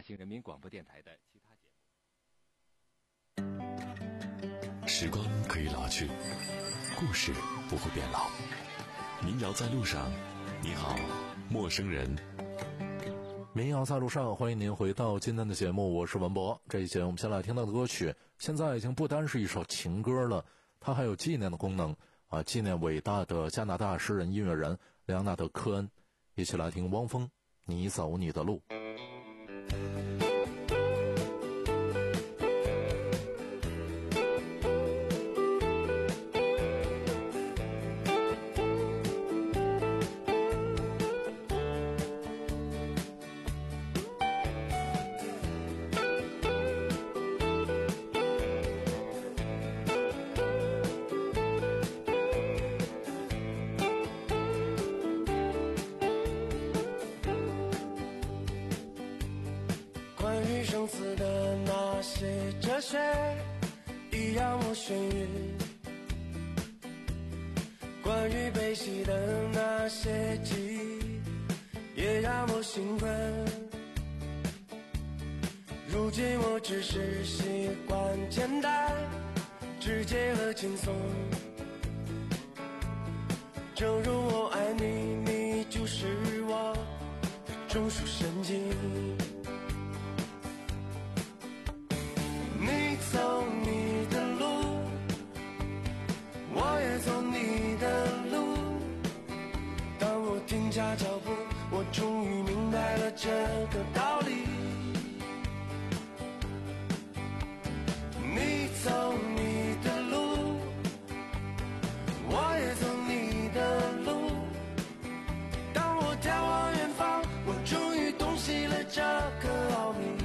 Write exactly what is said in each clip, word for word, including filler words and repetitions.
星人民广播电台的其他节目。时光可以老去，故事不会变老。民谣在路上，你好，陌生人。 民谣在路上，欢迎您回到今天的节目，我是文博。这一节我们先来听到的歌曲，现在已经不单是一首情歌了，它还有纪念的功能啊，纪念伟大的加拿大诗人音乐人莱昂纳德·科恩。一起来听汪峰，你走你的路。 哲学已让我眩晕，关于悲喜的那些记忆也让我兴奋。如今我只是习惯简单、直接和轻松，正如我爱你，你就是我的中枢神经。你走你的路，我也走你的路。当我停下脚步，我终于明白了这个道理。你走你的路，我也走你的路。当我眺望远方，我终于洞悉了这个奥秘。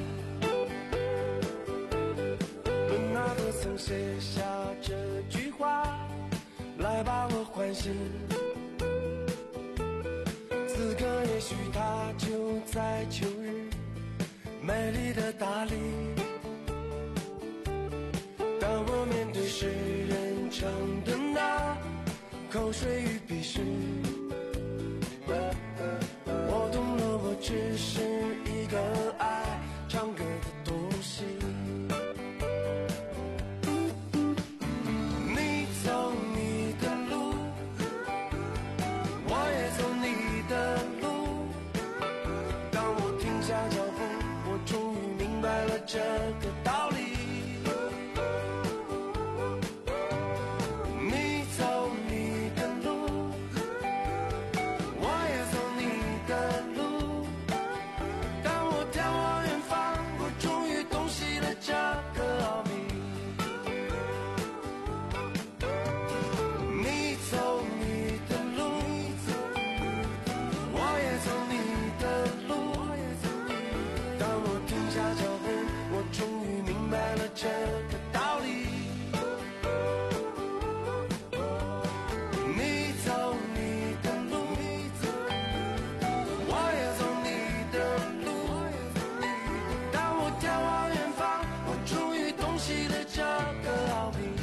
那个曾写下这句话，来把我唤醒。此刻也许它就在秋日，美丽的大理。当我面对诗人称的那口水与鼻屎，我懂了，我只是一个爱唱歌的东西。这个道理，你走你的路，我也走你的路。当我眺望远方，我终于洞悉了这个奥秘。你走你的路，我也走你的路。当我停下脚步，我终于明白了这个道理。你走你的路，我也走你的路。当我眺望远方，我终于洞悉了这个奥秘。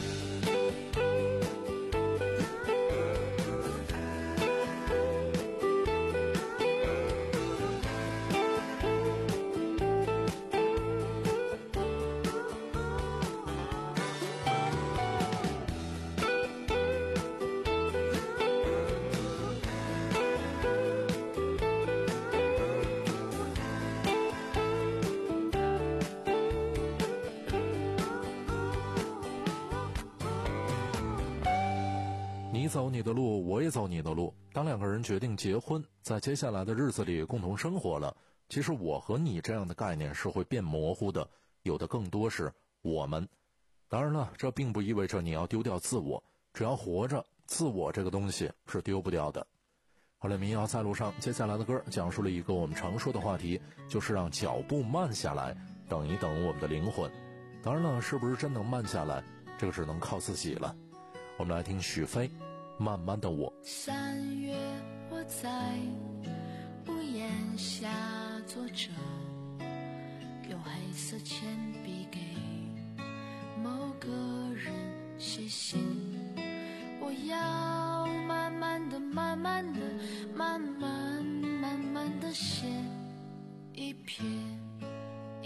你走你的路，我也走你的路。当两个人决定结婚，在接下来的日子里共同生活了，其实我和你这样的概念是会变模糊的，有的更多是我们。当然了，这并不意味着你要丢掉自我，只要活着，自我这个东西是丢不掉的。好了，民谣在路上，接下来的歌讲述了一个我们常说的话题，就是让脚步慢下来，等一等我们的灵魂。当然了，是不是真能慢下来，这个只能靠自己了。我们来听许飞慢慢的我。 三月我在屋檐下坐着，用黑色铅笔给某个人写信。我要慢慢的慢慢的慢慢慢慢的写一篇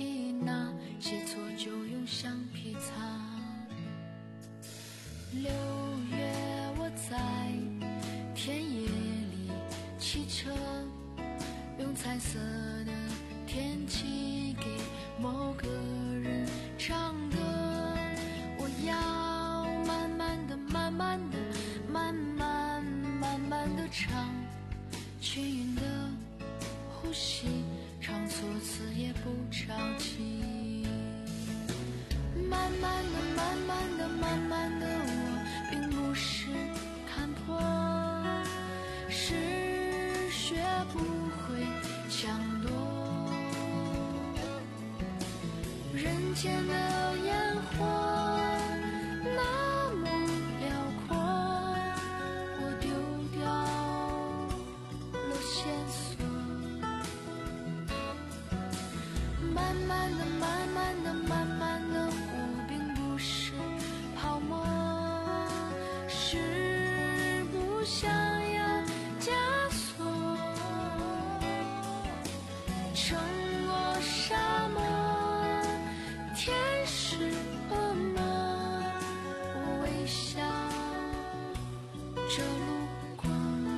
蓝色的天气给某个人唱歌，我要慢慢的慢慢的慢慢慢慢的唱，均匀的呼吸，唱错词也不着急。慢慢的慢慢的慢慢的，我并不是看破，是学不会抢夺人间的烟火，那么辽阔，我丢掉了线索。慢慢的慢慢的慢慢的，我并不是泡沫，是不想要枷锁，撑过沙漠，天使恶魔，我微笑着路过。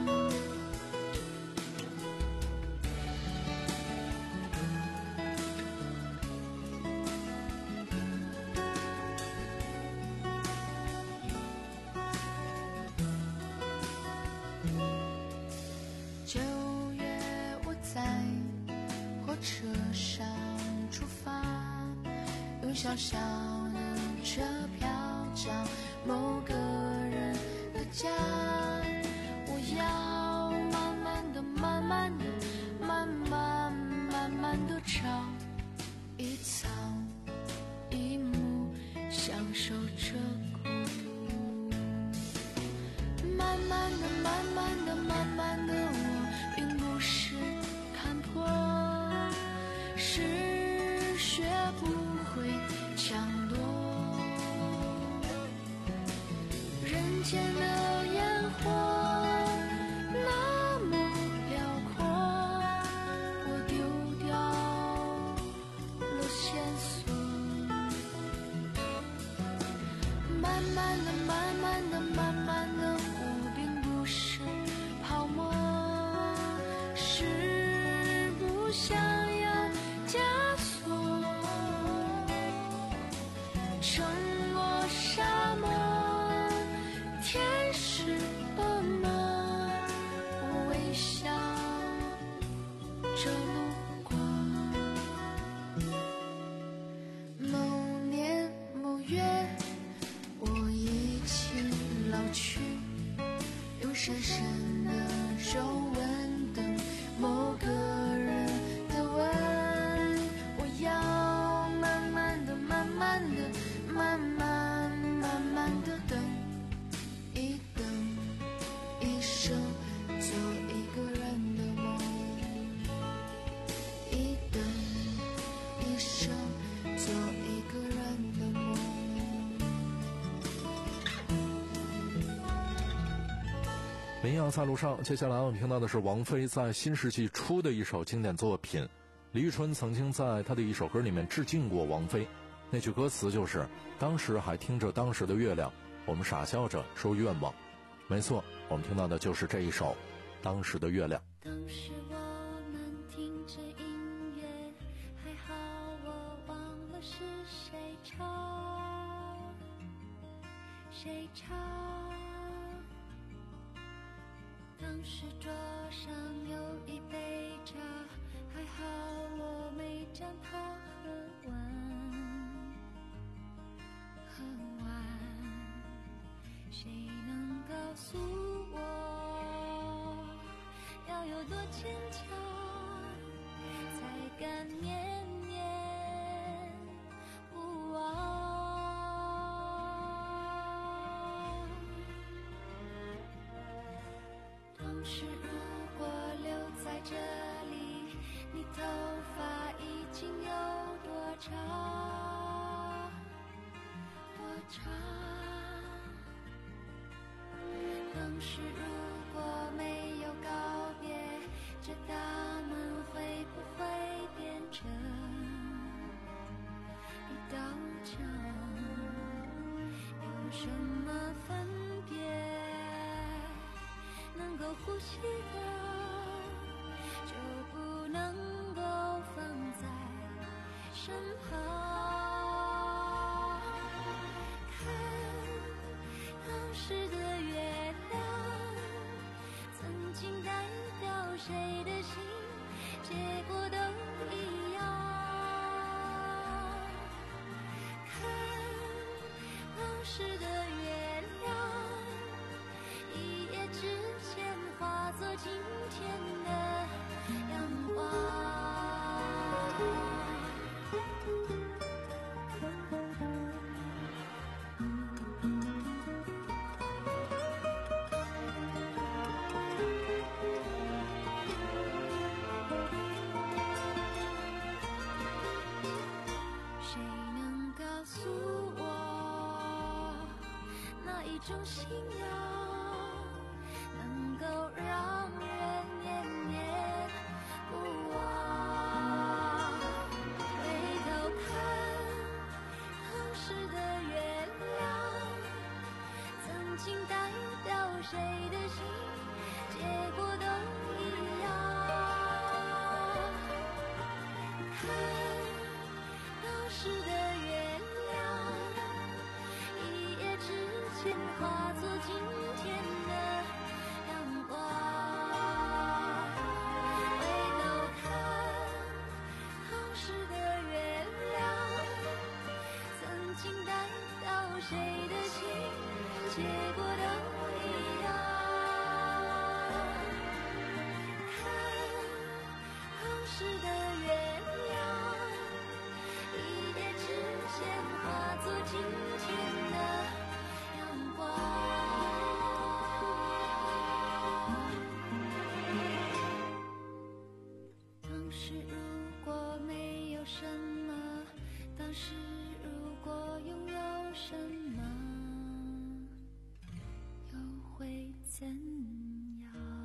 九月我在火车上出发，用小小的车票找某个人的家，我要慢慢的慢慢的慢慢慢慢的找一草一木，享受着孤独。慢慢的慢慢的慢慢的，我并不是看破，是学不会抢夺人间的烟火，那么辽阔，我丢掉了线索。慢慢的慢慢的慢慢的，我并不是泡沫，是不想要枷锁，撑过沙漠，天使恶魔，我微笑着路过。某年某月，我已经老去，用深深的皱纹等某个人的吻，我要慢慢的慢慢的慢慢慢慢的等一等，一生做一个人的梦，一等一生做一个人的梦。 民谣在路上，接下来我们听到的是王菲在新世纪初的一首经典作品。李宇春曾经在她的一首歌里面致敬过王菲，那句歌词就是当时还听着当时的月亮，我们傻笑着说愿望。没错，我们听到的就是这一首当时的月亮。 当时我们听着音乐，还好我忘了是谁唱谁唱，当时桌上有一杯茶，还好我没将它喝完喝完，谁能告诉我要有多坚强才敢念念不忘。当时如果留在这里，你头发已经有多长多长。当时如果没有告别，这大门会不会变成一道墙？有什么分别能够呼吸的，就不能身旁，看当时的月亮，曾经代表谁的心，结果都一样。看当时的月亮，一夜之间化作今天的阳光。谁能告诉我，哪一种信仰能够让人念念不忘？回头看当时的月亮，曾经代表谁的心，结果都一样。看当时的月亮，一夜之间化作今天的阳光。回头看当时的月亮，曾经代表谁的心，结果都一样。看当时的月亮，一夜之间化作今天的阳光。当时如果没有什么，当时如果拥有什么，又会怎样？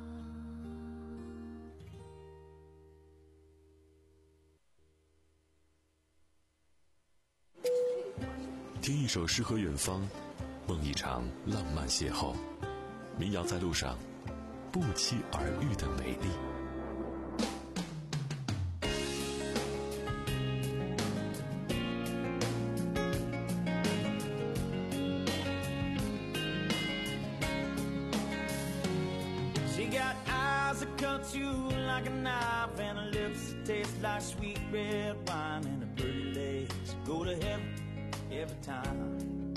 听一首诗和远方，梦一场浪漫邂逅。民谣在路上，不期而遇的美丽。 She got eyes that cut you like a knife, and her lips that taste like sweet red wine, and her pretty legs go to heaven every time.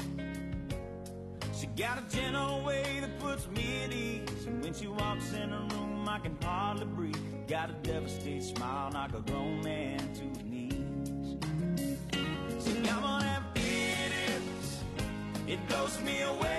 She got a gentle way that puts me at ease, and when she walks in a room I can hardly breathe. Got a devastating smile, knock a grown man to his knees. She got one of them idiots, it blows me away.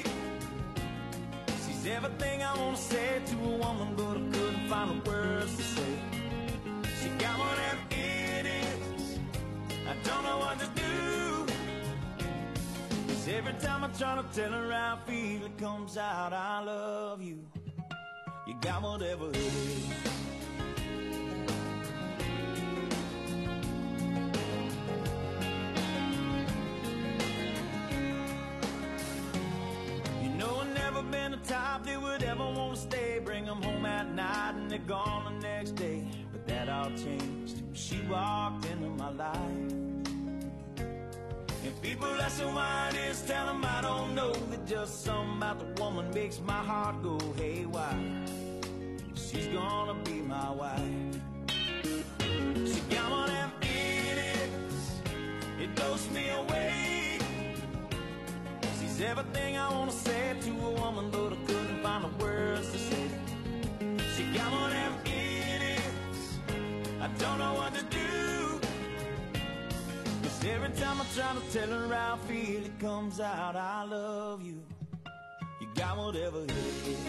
She's everything I wanna say to a woman, but I couldn't find the words to say. She got one of them idiots, I don't know what to do. Cause every time I try to tell her how I feel, it comes out, I love you. You got whatever it is. You know I've never been the type that would ever want to stay, bring them home at night and they're gone the next day. But that all changed when she walked into my life. And people ask me why it is, tell them I don't know, that just something about the woman makes my heart go haywire. She's gonna be my wife. She got one of them idiots, it blows me away. She's everything I wanna say to a woman, but I couldn't find the words to say. She got one of them idiots, I don't know what to do. Cause every time I try to tell her how I feel, it comes out, I love you. You got whatever it is.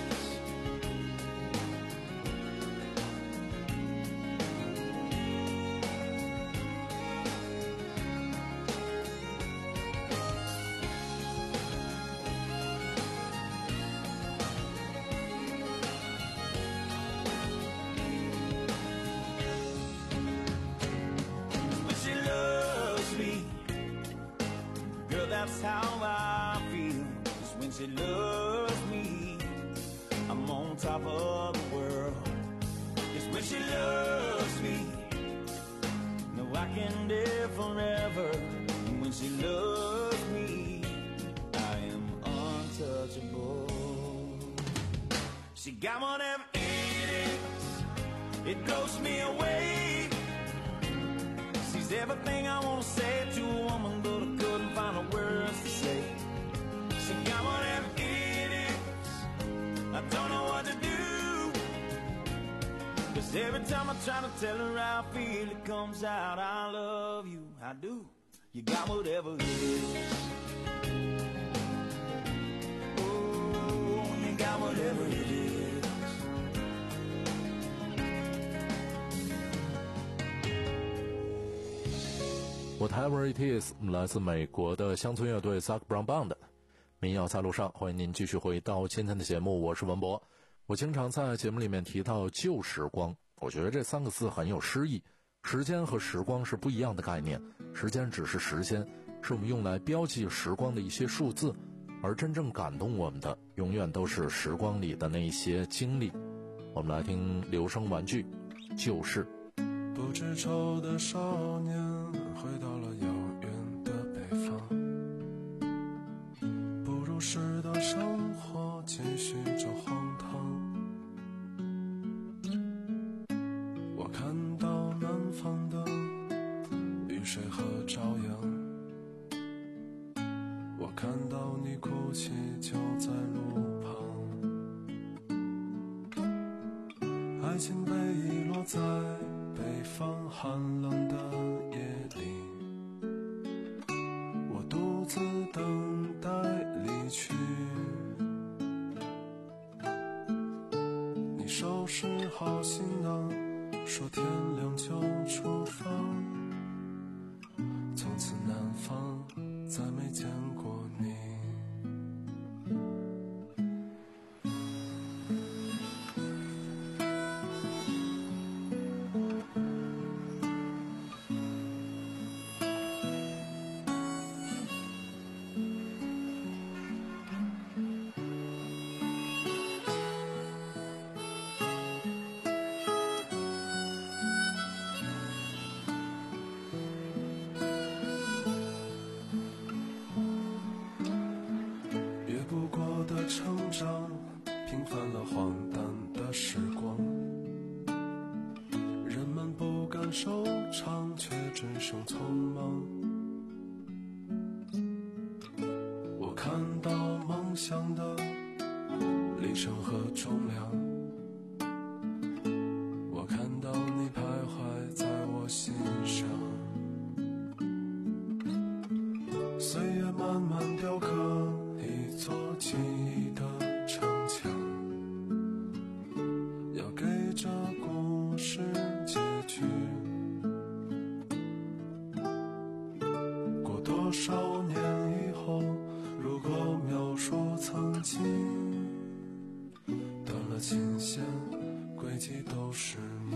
That's how I feel, just when she loves me, I'm on top of the world. It's when she loves me, no I can live forever. And when she loves me, I am untouchable. She got whatever it is, it blows me away. She's everything I want to say to a woman, but I couldn't find the words to say. She got whatever it is, I don't know what to do. Cause every time I try to tell her how I feel, it comes out, I love you, I do. You got whatever it is. Oh, you got whatever it is. Whatever it is 来自美国的乡村乐队 Zac Brown Band。民谣在路上，欢迎您继续回到今天的节目，我是文博。我经常在节目里面提到旧时光，我觉得这三个字很有诗意。时间和时光是不一样的概念，时间只是时间，是我们用来标记时光的一些数字，而真正感动我们的永远都是时光里的那一些经历。我们来听留声玩具旧事。 不知愁的少年回到了遥远的北方，不如时的生活继续着荒唐。我看到南方的雨水和朝阳，我看到你哭泣就在路旁，爱情被遗落在北方寒冷的夜里，我独自等待离去。你收拾好行囊，说天亮就出发，从此南方再没见过你。成长平凡了荒诞的时光，人们不敢收场，却只剩匆忙。我看到梦想的里程和重量，我看到你徘徊在我心上，岁月慢慢雕刻一座记忆的城墙，要给这故事结局。过多少年以后，如果描述曾经，断了琴弦，轨迹都是你。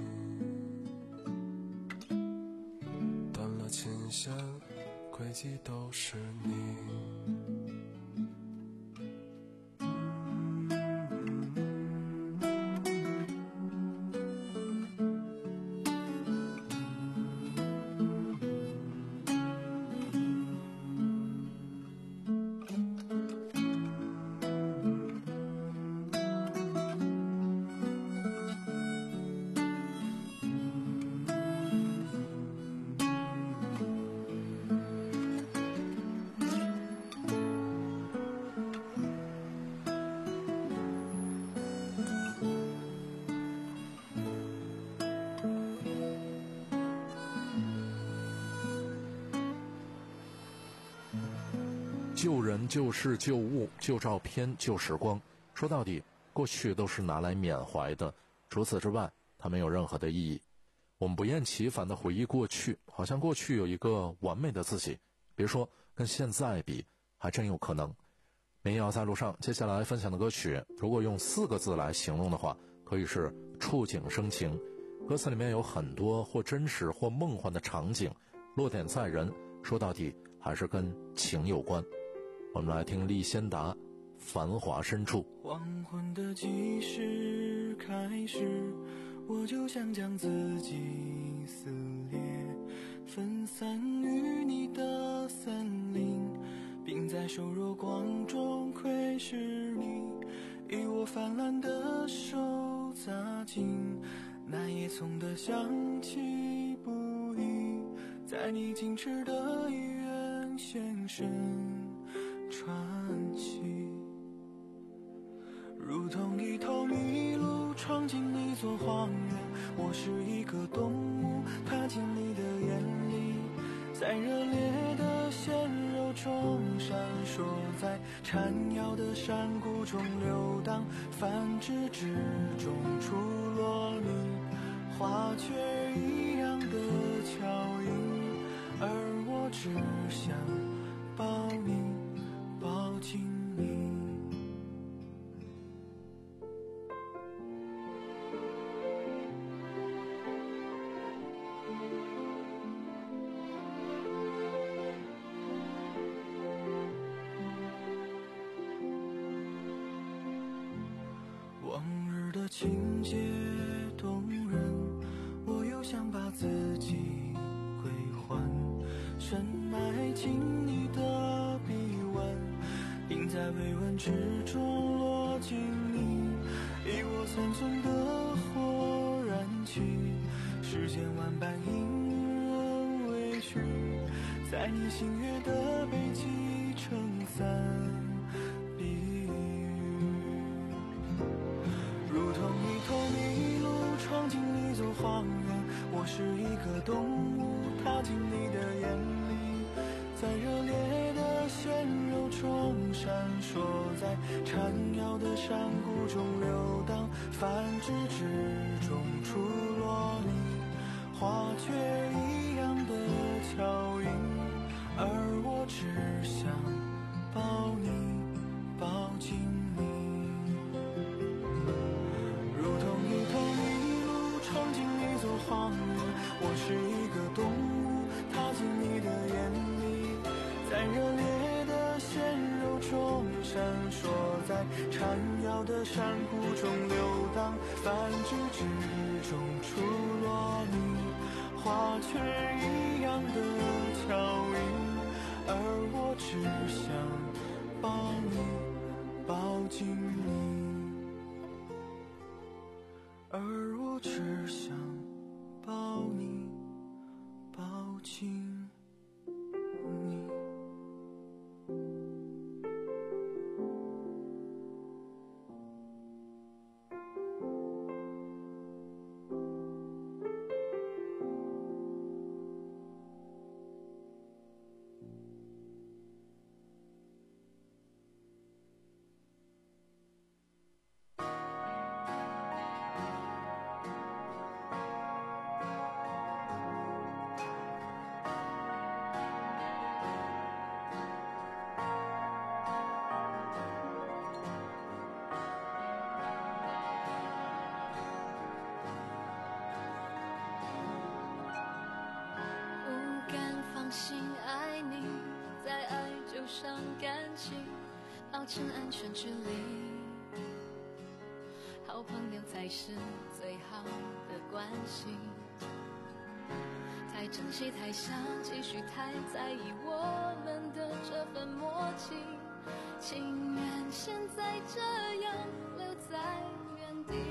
断了琴弦，轨迹都是你。 旧人、旧事、旧物、旧照片、旧时光，说到底，过去都是拿来缅怀的，除此之外，它没有任何的意义。我们不厌其烦地回忆过去，好像过去有一个完美的自己，别说跟现在比，还真有可能。民谣在路上，接下来分享的歌曲，如果用四个字来形容的话，可以是触景生情。歌词里面有很多或真实或梦幻的场景，落点在人，说到底还是跟情有关。我们来听李仙达《繁华深处》。 黄昏的计时开始，我就想将自己撕裂， 分散于你的森林，并在瘦弱光中窥视你，以我泛滥的手砸进那叶丛的香气不已，在你静止的医院现身传奇，如同一头麋鹿闯进一座荒原，我是一个动物踏进你的眼里，在热烈的鲜肉中闪烁，在缠绕的山谷中流荡，繁殖之中出落你花雀一样的巧音，而我只想抱你抱紧你。往日的情节动人，我又想把自己归还，深埋进你的臂弯，并在微温之中落进你，以我残存的火燃起世间万般隐忍委屈，在你星月的背脊撑伞避雨，如同一头麋鹿闯进一座荒原，我是一个动物踏进你的眼里，在热烈的鲜肉中闪烁，在缠绕的山谷中流荡，繁殖之中出落你花雀一样的巧音，而我只想抱你抱紧你，如同一头麋鹿闯进一座荒原，我是一个动物踏进你的眼里，在热烈的鲜肉中闪烁，在缠绕的山谷中流荡，繁殖之中出落你花雀一样的巧音，而我只想抱你抱紧你，而我只想抱你抱紧你。 心爱你，在爱就伤感情，保持安全距离，好朋友才是最好的关系，太珍惜太想继续太在意我们的这份默契，情愿现在这样留在原地，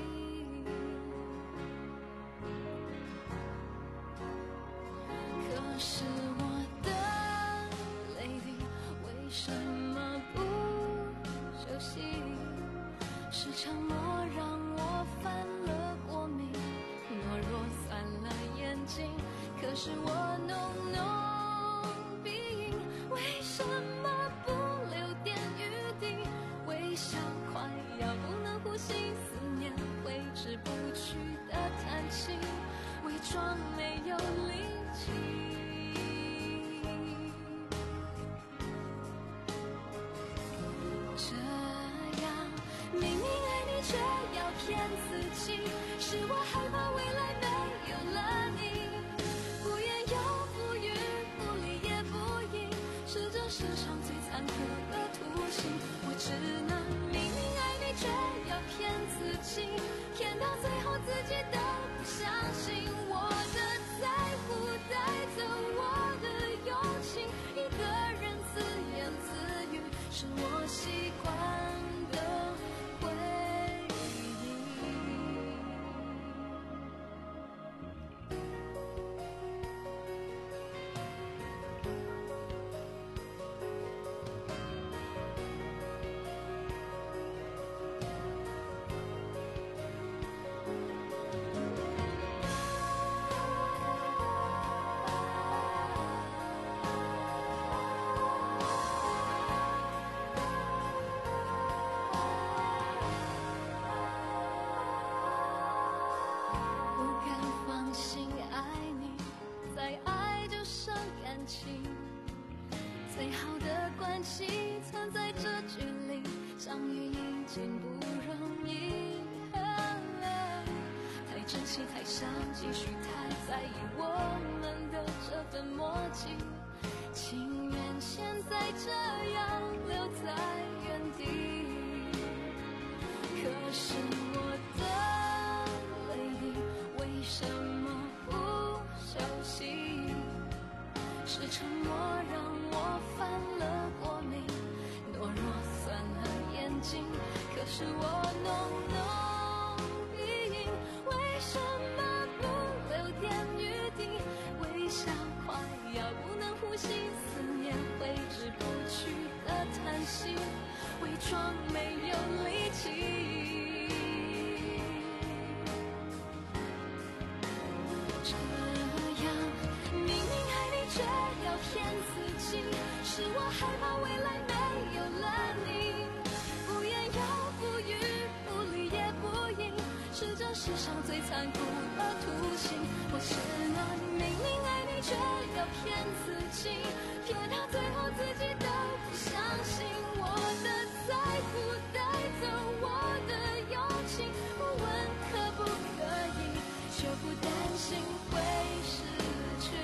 可是我的泪滴为什么不休息？是沉默让我犯了过敏，懦弱酸了眼睛，可是我浓浓鼻音，为什么不留点余地？微笑快要不能呼吸，思念挥之不去的叹气，伪装没有力气。这样明明爱你却要骗自己，是我害怕未来没有了你，不愿有负关系，存在着距离，相遇已经不容易。太珍惜，太想继续，太在意我们的这份默契，情愿现在这样留在原地。可是我的泪滴为什么不休息？是沉默让我犯了过敏，懦弱酸了眼睛。可是我浓浓鼻音，为什么不留点余地？微笑快要不能呼吸，思念挥之不去的叹息，伪装没有力气。这样明明爱你却要骗自己，是我害怕未来没有了你，不言又不语，不理也不应，是这世上最残酷的图形。我是那明明爱你却要骗自己，骗到最后自己都不相信。我的在乎带走我的勇气，不问可不可以，却不担心会失去。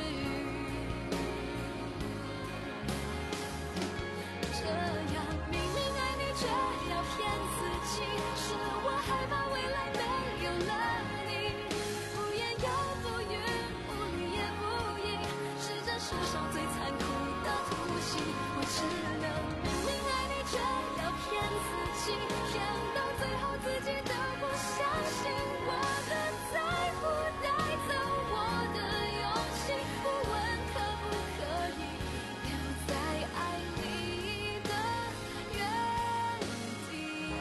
这样明明爱你却要骗自己，是我害怕未来没有了你，不言又不语，不理也不应，是这世上最残酷的图形。我只能明明爱你却要骗自己，骗到最后自己都不相信。我的在乎带走我的勇气，不问可不可以留在爱你的原地。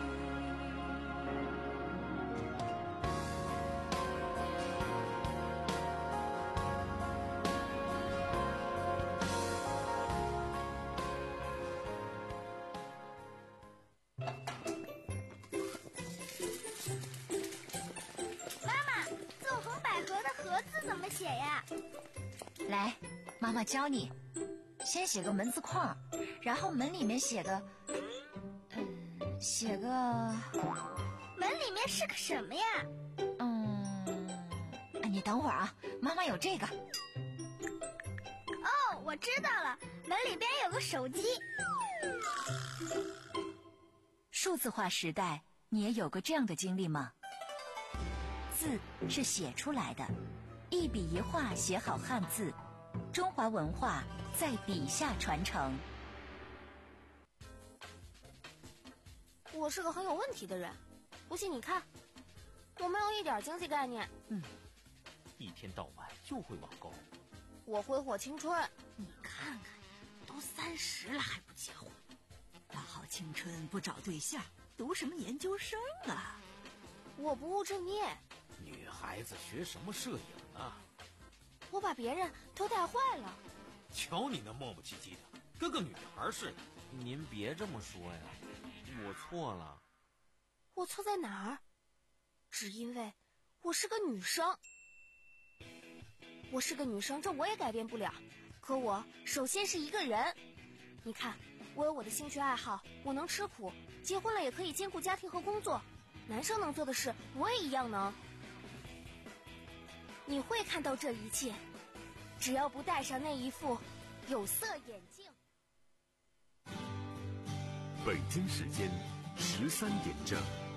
纵横捭阖的阖字怎么写呀？ 来，妈妈教你。先写个门字框，然后门里面写个，嗯，写个， 门里面是个什么呀？ 嗯，你等会儿啊，妈妈有这个。 哦，我知道了，门里边有个手机。 数字化时代，你也有过这样的经历吗？字是写出来的，一笔一画写好汉字，中华文化在笔下传承。 我是个很有问题的人，不信你看，我没有一点经济概念。 嗯，一天到晚就会网购。 我挥霍青春。 你看看，都三十了还不结婚，大好青春不找对象，读什么研究生啊？ 我不务正业。 女孩子学什么摄影啊？ 我把别人都带坏了。 瞧你那磨磨唧唧的，跟个女孩似的。您别这么说呀，我错了。 我错在哪儿？只因为我是个女生。我是个女生，这我也改变不了。可我首先是一个人。你看，我有我的兴趣爱好，我能吃苦，结婚了也可以兼顾家庭和工作。男生能做的事，我也一样能。你会看到这一切，只要不戴上那一副有色眼镜。 北京时间十三点整。